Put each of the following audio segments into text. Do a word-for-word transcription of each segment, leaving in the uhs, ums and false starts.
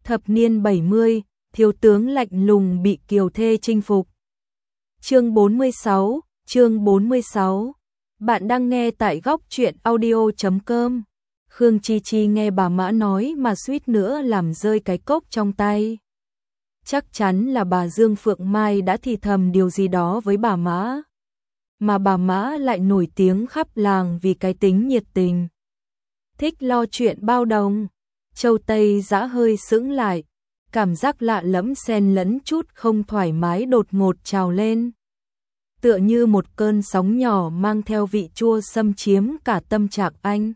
Thập niên bảy mươi, thiếu tướng lạnh lùng bị kiều thê chinh phục. Chương bốn mươi sáu, chương bốn mươi sáu. Bạn đang nghe tại góc truyện audio chấm com. Khương Chi Chi nghe bà Mã nói mà suýt nữa làm rơi cái cốc trong tay. Chắc chắn là bà Dương Phượng Mai đã thì thầm điều gì đó với bà Mã. Mà bà Mã lại nổi tiếng khắp làng vì cái tính nhiệt tình. Thích lo chuyện bao đồng. Châu Tây Dã hơi sững lại, cảm giác lạ lẫm xen lẫn chút không thoải mái đột ngột trào lên. Tựa như một cơn sóng nhỏ mang theo vị chua xâm chiếm cả tâm trạng anh.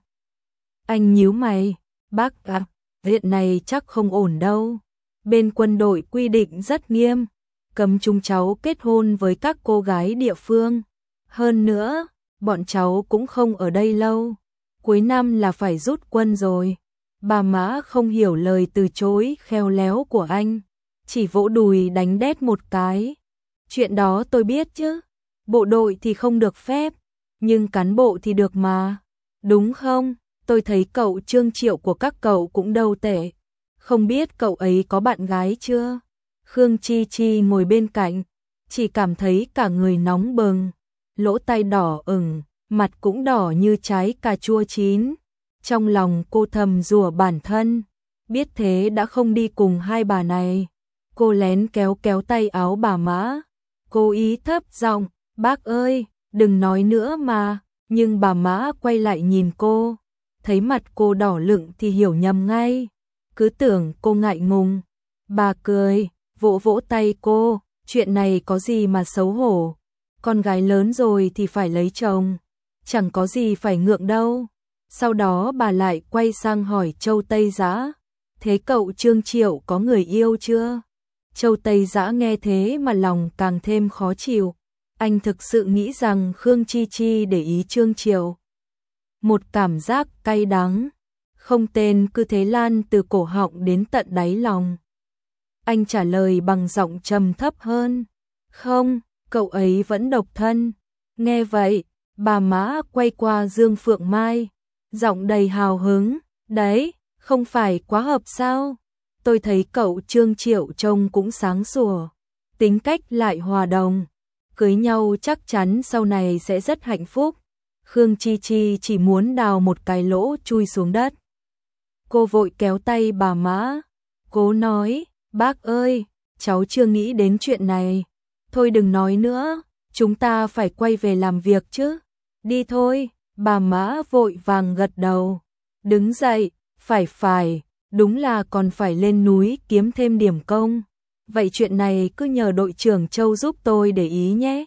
Anh nhíu mày, bác ạ, viện này chắc không ổn đâu. Bên quân đội quy định rất nghiêm, cấm chúng cháu kết hôn với các cô gái địa phương. Hơn nữa, bọn cháu cũng không ở đây lâu. Cuối năm là phải rút quân rồi. Bà Mã không hiểu lời từ chối khéo léo của anh, chỉ vỗ đùi đánh đét một cái. Chuyện đó tôi biết chứ, bộ đội thì không được phép, nhưng cán bộ thì được mà. Đúng không? Tôi thấy cậu Trương Triệu của các cậu cũng đâu tệ. Không biết cậu ấy có bạn gái chưa? Khương Chi Chi ngồi bên cạnh, chỉ cảm thấy cả người nóng bừng, lỗ tai đỏ ửng, mặt cũng đỏ như trái cà chua chín. Trong lòng cô thầm rủa bản thân, biết thế đã không đi cùng hai bà này. Cô lén kéo kéo tay áo bà Mã, cố ý thấp giọng, bác ơi, đừng nói nữa mà. Nhưng bà Mã quay lại nhìn cô, thấy mặt cô đỏ lựng thì hiểu nhầm ngay, cứ tưởng cô ngại ngùng. Bà cười, vỗ vỗ tay cô, chuyện này có gì mà xấu hổ, con gái lớn rồi thì phải lấy chồng, chẳng có gì phải ngượng đâu. Sau đó bà lại quay sang hỏi Châu Tây Dã, thế cậu Trương Triệu có người yêu chưa? Châu Tây Dã nghe thế mà lòng càng thêm khó chịu, anh thực sự nghĩ rằng Khương Chi Chi để ý Trương Triệu. Một cảm giác cay đắng, không tên cứ thế lan từ cổ họng đến tận đáy lòng. Anh trả lời bằng giọng trầm thấp hơn, không, cậu ấy vẫn độc thân. Nghe vậy, bà Mã quay qua Dương Phượng Mai, giọng đầy hào hứng, đấy, không phải quá hợp sao? Tôi thấy cậu Trương Triệu trông cũng sáng sủa, tính cách lại hòa đồng, cưới nhau chắc chắn sau này sẽ rất hạnh phúc. Khương Chi Chi chỉ muốn đào một cái lỗ chui xuống đất. Cô vội kéo tay bà Mã, cố nói, bác ơi, cháu chưa nghĩ đến chuyện này. Thôi đừng nói nữa, chúng ta phải quay về làm việc chứ. Đi thôi. Bà Mã vội vàng gật đầu, đứng dậy, phải phải, đúng là còn phải lên núi kiếm thêm điểm công. Vậy chuyện này cứ nhờ đội trưởng Châu giúp tôi để ý nhé.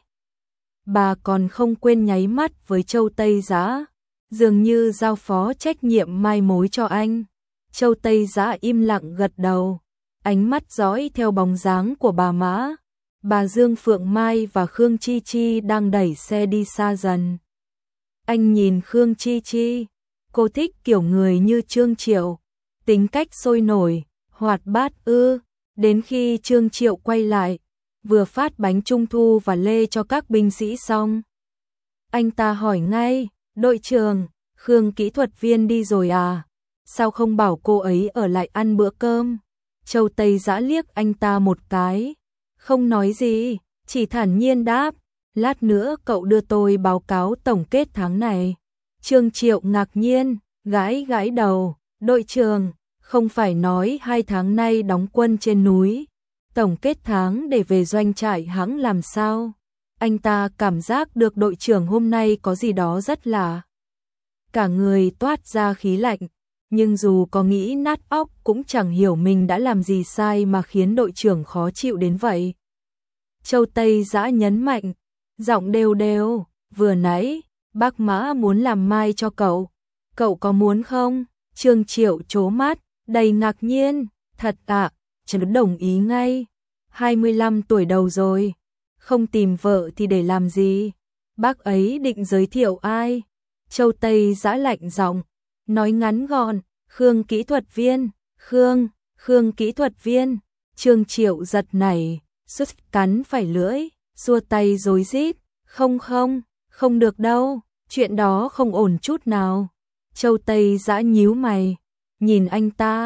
Bà còn không quên nháy mắt với Châu Tây Dã, dường như giao phó trách nhiệm mai mối cho anh. Châu Tây Dã im lặng gật đầu, ánh mắt dõi theo bóng dáng của bà Mã. Bà Dương Phượng Mai và Khương Chi Chi đang đẩy xe đi xa dần. Anh nhìn Khương Chi Chi, cô thích kiểu người như Trương Triệu, tính cách sôi nổi, hoạt bát ư. Đến khi Trương Triệu quay lại, vừa phát bánh trung thu và lê cho các binh sĩ xong, anh ta hỏi ngay, đội trưởng, Khương kỹ thuật viên đi rồi à? Sao không bảo cô ấy ở lại ăn bữa cơm? Châu Tây Dã liếc anh ta một cái, không nói gì, chỉ thản nhiên đáp, lát nữa cậu đưa tôi báo cáo tổng kết tháng này. Trương Triệu ngạc nhiên, gãi gãi đầu, đội trưởng, không phải nói hai tháng nay đóng quân trên núi, tổng kết tháng để về doanh trại hãng làm sao? Anh ta cảm giác được đội trưởng hôm nay có gì đó rất lạ. Cả người toát ra khí lạnh, nhưng dù có nghĩ nát óc cũng chẳng hiểu mình đã làm gì sai mà khiến đội trưởng khó chịu đến vậy. Châu Tây Dã nhấn mạnh, giọng đều đều, vừa nãy, bác Mã muốn làm mai cho cậu, cậu có muốn không? Trương Triệu trố mắt, đầy ngạc nhiên, thật ạ, à, cháu đồng ý ngay, hai mươi lăm tuổi đầu rồi, không tìm vợ thì để làm gì? Bác ấy định giới thiệu ai? Châu Tây Dã lạnh giọng, nói ngắn gọn, Khương kỹ thuật viên, Khương, Khương kỹ thuật viên. Trương Triệu giật nảy, sứt cắn phải lưỡi, xua tay rối rít, không không, không được đâu, chuyện đó không ổn chút nào. Châu Tây Dã nhíu mày, nhìn anh ta,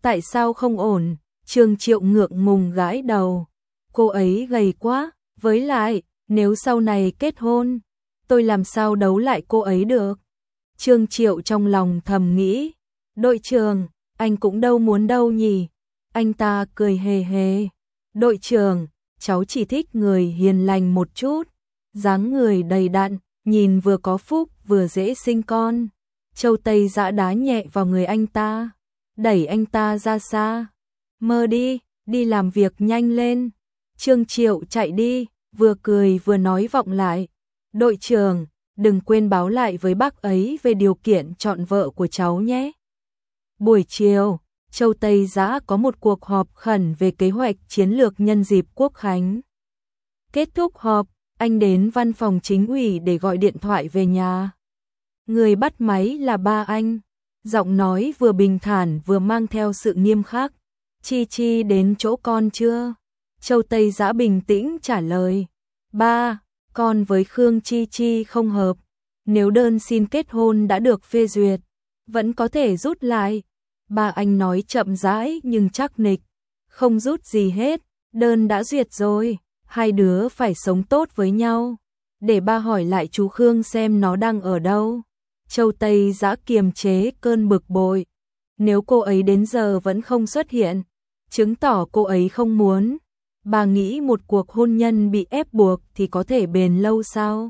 Tại sao không ổn? Trương Triệu ngượng ngùng gãi đầu. Cô ấy gầy quá, với lại, nếu sau này kết hôn, tôi làm sao đấu lại cô ấy được? Trương Triệu trong lòng thầm nghĩ, đội trưởng, anh cũng đâu muốn đâu nhỉ? Anh ta cười hề hề. Đội trưởng, cháu chỉ thích người hiền lành một chút, dáng người đầy đặn, nhìn vừa có phúc vừa dễ sinh con. Châu Tây Dã đá nhẹ vào người anh ta, đẩy anh ta ra xa. Mơ đi, đi làm việc nhanh lên. Trương Triệu chạy đi, vừa cười vừa nói vọng lại. Đội trưởng, đừng quên báo lại với bác ấy về điều kiện chọn vợ của cháu nhé. Buổi chiều, Châu Tây Dã có một cuộc họp khẩn về kế hoạch chiến lược nhân dịp Quốc khánh. Kết thúc họp, anh đến văn phòng chính ủy để gọi điện thoại về nhà. Người bắt máy là ba anh, giọng nói vừa bình thản vừa mang theo sự nghiêm khắc. Chi Chi đến chỗ con chưa? Châu Tây Dã bình tĩnh trả lời. Ba, con với Khương Chi Chi không hợp. Nếu đơn xin kết hôn đã được phê duyệt, vẫn có thể rút lại. Ba anh nói chậm rãi nhưng chắc nịch. Không rút gì hết, đơn đã duyệt rồi. Hai đứa phải sống tốt với nhau. Để ba hỏi lại chú Khương xem nó đang ở đâu. Châu Tây Dã kiềm chế cơn bực bội. Nếu cô ấy đến giờ vẫn không xuất hiện, chứng tỏ cô ấy không muốn. Bà nghĩ một cuộc hôn nhân bị ép buộc thì có thể bền lâu sao?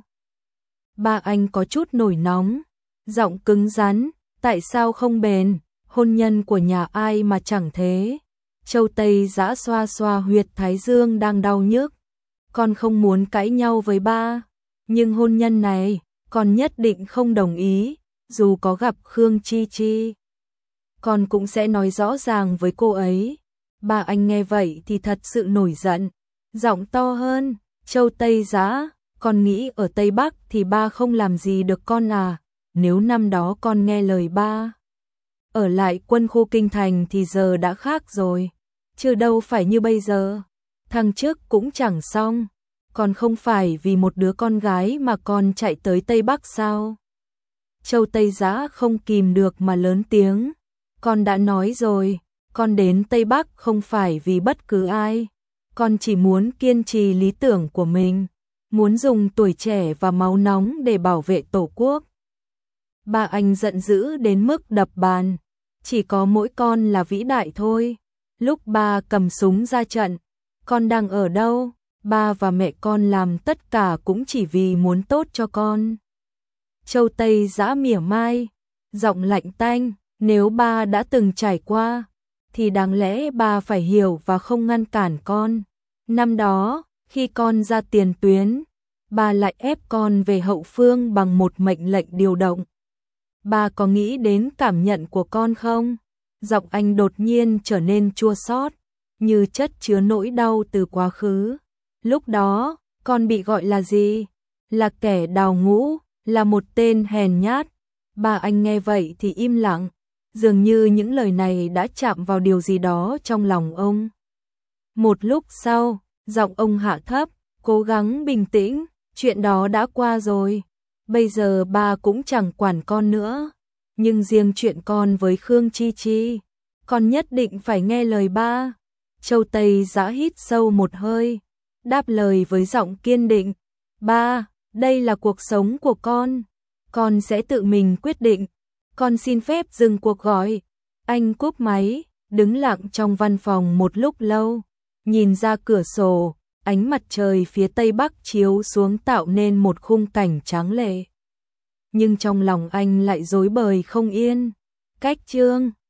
Ba anh có chút nổi nóng, giọng cứng rắn, tại sao không bền? Hôn nhân của nhà ai mà chẳng thế? Châu Tây Dã xoa xoa huyệt thái dương đang đau nhức. Con không muốn cãi nhau với ba, nhưng hôn nhân này, con nhất định không đồng ý, dù có gặp Khương Chi Chi. Con cũng sẽ nói rõ ràng với cô ấy. Ba anh nghe vậy thì thật sự nổi giận, giọng to hơn, Châu Tây Dã, con nghĩ ở Tây Bắc thì ba không làm gì được con à? Nếu năm đó con nghe lời ba, ở lại quân khu Kinh Thành thì giờ đã khác rồi, chứ đâu phải như bây giờ. Thằng trước cũng chẳng xong, còn không phải vì một đứa con gái mà con chạy tới Tây Bắc sao? Châu Tây Dã không kìm được mà lớn tiếng, con đã nói rồi, con đến Tây Bắc không phải vì bất cứ ai, con chỉ muốn kiên trì lý tưởng của mình, muốn dùng tuổi trẻ và máu nóng để bảo vệ Tổ quốc. Ba anh giận dữ đến mức đập bàn, chỉ có mỗi con là vĩ đại thôi. Lúc ba cầm súng ra trận, con đang ở đâu? Ba và mẹ con làm tất cả cũng chỉ vì muốn tốt cho con. Châu Tây Dã mỉa mai, giọng lạnh tanh, nếu ba đã từng trải qua, thì đáng lẽ ba phải hiểu và không ngăn cản con. Năm đó, khi con ra tiền tuyến, ba lại ép con về hậu phương bằng một mệnh lệnh điều động. Ba có nghĩ đến cảm nhận của con không? Giọng anh đột nhiên trở nên chua xót, như chất chứa nỗi đau từ quá khứ. Lúc đó, con bị gọi là gì? Là kẻ đào ngũ, là một tên hèn nhát. Ba anh nghe vậy thì im lặng, dường như những lời này đã chạm vào điều gì đó trong lòng ông. Một lúc sau, giọng ông hạ thấp, cố gắng bình tĩnh, chuyện đó đã qua rồi. Bây giờ ba cũng chẳng quản con nữa, nhưng riêng chuyện con với Khương Chi Chi, con nhất định phải nghe lời ba. Châu Tây Dã hít sâu một hơi, đáp lời với giọng kiên định, ba, đây là cuộc sống của con, con sẽ tự mình quyết định, con xin phép dừng cuộc gọi. Anh cúp máy, đứng lặng trong văn phòng một lúc lâu, nhìn ra cửa sổ, ánh mặt trời phía Tây Bắc chiếu xuống tạo nên một khung cảnh tráng lệ. Nhưng trong lòng anh lại rối bời không yên. Cách chương